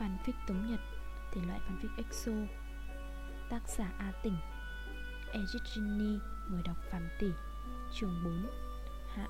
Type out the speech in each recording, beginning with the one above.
Fanfic Tống Nhật, thể loại fanfic EXO. Tác giả A Tỉnh. Edit Ginny, người đọc Phạm Tỷ. Chương 4. Hạ.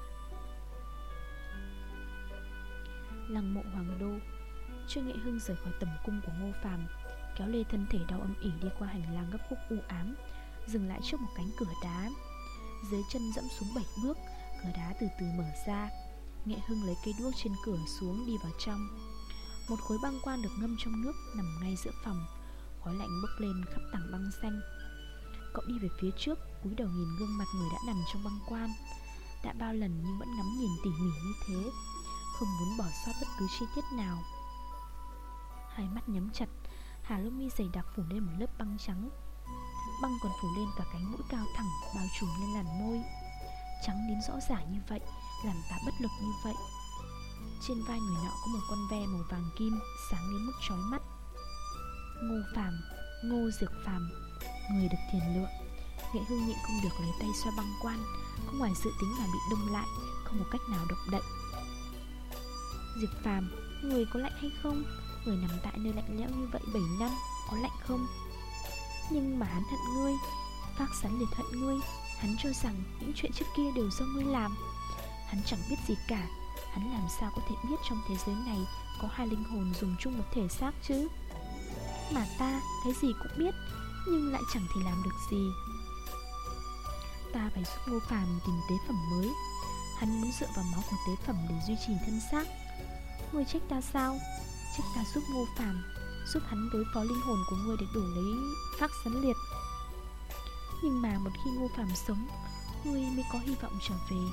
Lăng mộ Hoàng Đô. Trương Nghệ Hưng rời khỏi tầm cung của Ngô Phàm, kéo lê thân thể đau âm ỉ đi qua hành lang gấp khúc u ám, dừng lại trước một cánh cửa đá. Dưới chân dẫm xuống 7 bước, cửa đá từ từ mở ra. Nghệ Hưng lấy cây đuốc trên cửa xuống, đi vào trong. Một khối băng quan được ngâm trong nước nằm ngay giữa phòng, khói lạnh bốc lên khắp tảng băng xanh. Cậu đi về phía trước, cúi đầu nhìn gương mặt người đã nằm trong băng quan. Đã bao lần nhưng vẫn ngắm nhìn tỉ mỉ như thế, không muốn bỏ sót bất cứ chi tiết nào. Hai mắt nhắm chặt, hà lông mi dày đặc phủ lên một lớp băng trắng. Băng còn phủ lên cả cánh mũi cao thẳng, bao trùm lên làn môi. Trắng đến rõ ràng như vậy, làm ta bất lực như vậy. Trên vai người nọ có một con ve màu vàng kim, sáng đến mức chói mắt. Ngô Phàm, Ngô Diệc Phàm, người được thiền lượng. Nghệ Hưng nhịn không được lấy tay xoa băng quan, không ngoài dự tính là bị đông lại, không một cách nào động đậy. Diệc Phàm, người có lạnh hay không? Người nằm tại nơi lạnh lẽo như vậy 7 năm, có lạnh không? Nhưng mà hắn hận ngươi, Phác Sán Liệt hận ngươi. Hắn cho rằng những chuyện trước kia đều do ngươi làm. Hắn chẳng biết gì cả. Hắn làm sao có thể biết trong thế giới này có hai linh hồn dùng chung một thể xác chứ? Mà ta cái gì cũng biết, nhưng lại chẳng thể làm được gì. Ta phải giúp Ngô Phàm tìm tế phẩm mới. Hắn muốn dựa vào máu của tế phẩm để duy trì thân xác. Ngươi trách ta sao? Trách ta giúp Ngô Phàm, giúp hắn đối phó linh hồn của ngươi để đổi lấy Phác Sán Liệt. Nhưng mà một khi Ngô Phàm sống, ngươi mới có hy vọng trở về.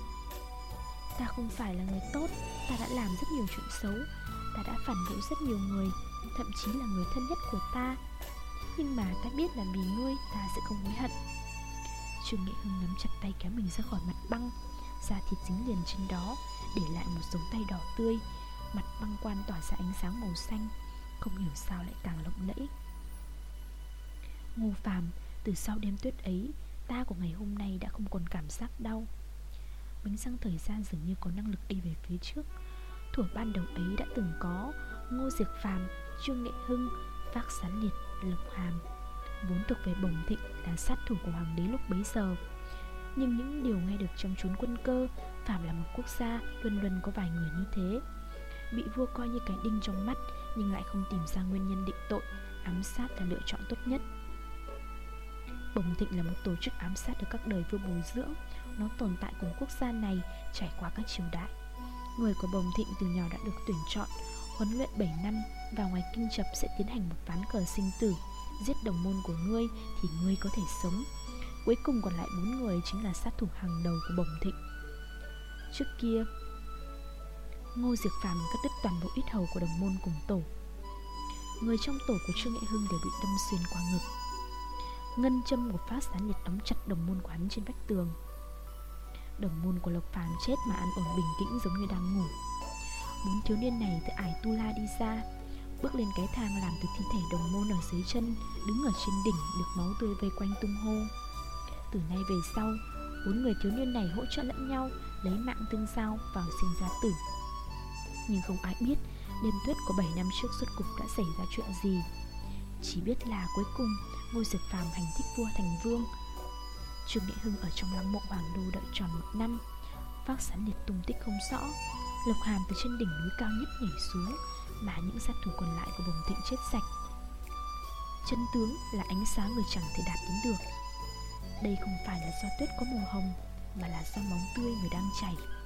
Ta không phải là người tốt, ta đã làm rất nhiều chuyện xấu, ta đã phản bội rất nhiều người, thậm chí là người thân nhất của ta. Nhưng mà ta biết là vì ngươi ta sẽ không hối hận. Trương Nghệ Hưng nắm chặt tay kéo mình ra khỏi mặt băng, da thịt dính liền trên đó, để lại một dấu tay đỏ tươi. Mặt băng quan tỏa ra ánh sáng màu xanh, không hiểu sao lại càng lộng lẫy. Ngô Phàm, từ sau đêm tuyết ấy, ta của ngày hôm nay đã không còn cảm giác đau. Bánh răng thời gian dường như có năng lực đi về phía trước. Thuở ban đầu ấy đã từng có Ngô Diệc Phàm, Trương Nghệ Hưng, Phác Sán Liệt, Lộc Hàm, vốn thuộc về Bồng Thịnh, là sát thủ của hoàng đế lúc bấy giờ. Nhưng những điều nghe được trong chốn quân cơ, phàm là một quốc gia luôn luôn có vài người như thế, bị vua coi như cái đinh trong mắt, nhưng lại không tìm ra nguyên nhân định tội. Ám sát là lựa chọn tốt nhất. Bồng Thịnh là một tổ chức ám sát được các đời vua bồi dưỡng. Nó tồn tại cùng quốc gia này trải qua các triều đại. Người của Bồng Thịnh từ nhỏ đã được tuyển chọn, huấn luyện 7 năm. Vào ngoài kinh chập sẽ tiến hành một ván cờ sinh tử. Giết đồng môn của ngươi thì ngươi có thể sống. Cuối cùng còn lại 4 người chính là sát thủ hàng đầu của Bồng Thịnh. Trước kia, Ngô Diệc Phàm cắt đứt toàn bộ yết hầu của đồng môn cùng tổ. Người trong tổ của Trương Nghệ Hưng đều bị đâm xuyên qua ngực. Ngân châm của Phác Sán Liệt đóng chặt đồng môn của hắn trên vách tường. Đồng môn của Lộc Phàm chết mà an ổn bình tĩnh giống như đang ngủ. 4 thiếu niên này từ ải tu la đi ra, bước lên cái thang làm từ thi thể đồng môn ở dưới chân, đứng ở trên đỉnh được máu tươi vây quanh tung hô. Từ nay về sau, 4 người thiếu niên này hỗ trợ lẫn nhau, lấy mạng tương giao vào sinh ra tử. Nhưng không ai biết đêm tuyết của 7 năm trước rốt cục đã xảy ra chuyện gì. Chỉ biết là cuối cùng Ngô Diệc Phàm hành thích vua thành vương. Trương Nghệ Hưng ở trong lăng mộ Hoàng Đô đợi tròn 1 năm. Phác Sán Liệt tung tích không rõ. Lộc Hàm từ trên đỉnh núi cao nhất nhảy xuống, mà những sát thủ còn lại của Bồng Thịnh chết sạch. Chân tướng là ánh sáng người chẳng thể đạt đến được. Đây không phải là do tuyết có màu hồng, mà là do máu tươi người đang chảy.